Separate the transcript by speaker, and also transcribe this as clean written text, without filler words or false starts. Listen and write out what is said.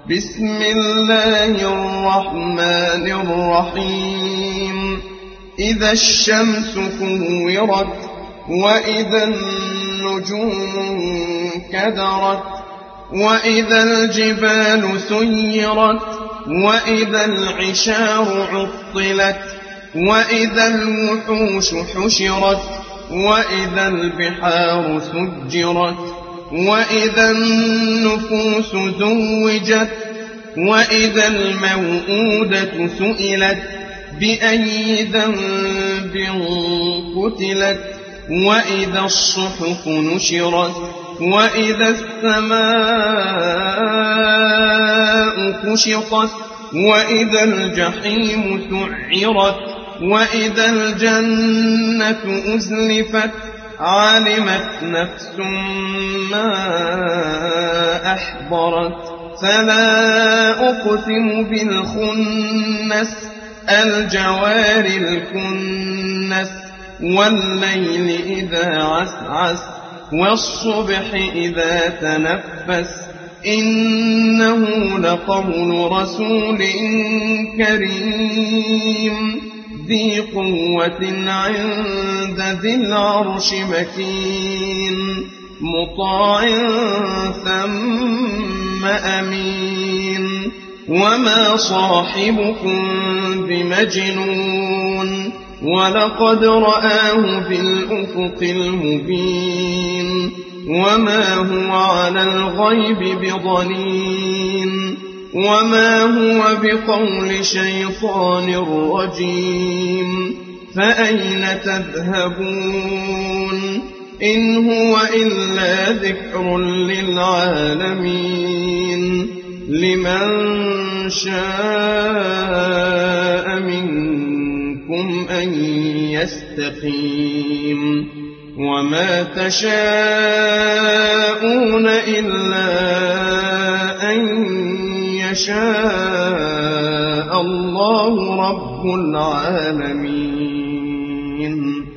Speaker 1: بسم الله الرحمن الرحيم إذا الشمس كورت وإذا النجوم كدرت وإذا الجبال سيرت وإذا العشار عطلت وإذا الوحوش حشرت وإذا البحار سجرت وإذا النفوس زوجت وإذا الموءودة سئلت بأي ذنب قتلت وإذا الصحف نشرت وإذا السماء كشطت وإذا الجحيم سعرت وإذا الجنة أزلفت علمت نفس ما أحضرت فلا أقسم بالخنس الجوار الكنس والليل إذا عسعس والصبح إذا تنفس إنه لقول رسول كريم ذي قوة عند ذي العرش مكين مطاع ثم أمين وما صاحبكم بمجنون ولقد رآه بالأفق المبين وما هو على الغيب بضنين وما هو بقول شيطان رجيم فأين تذهبون إن هو إلا ذكر للعالمين لمن شاء منكم أن يستقيم وما تشاءون إلا أن يشاء الله رب العالمين.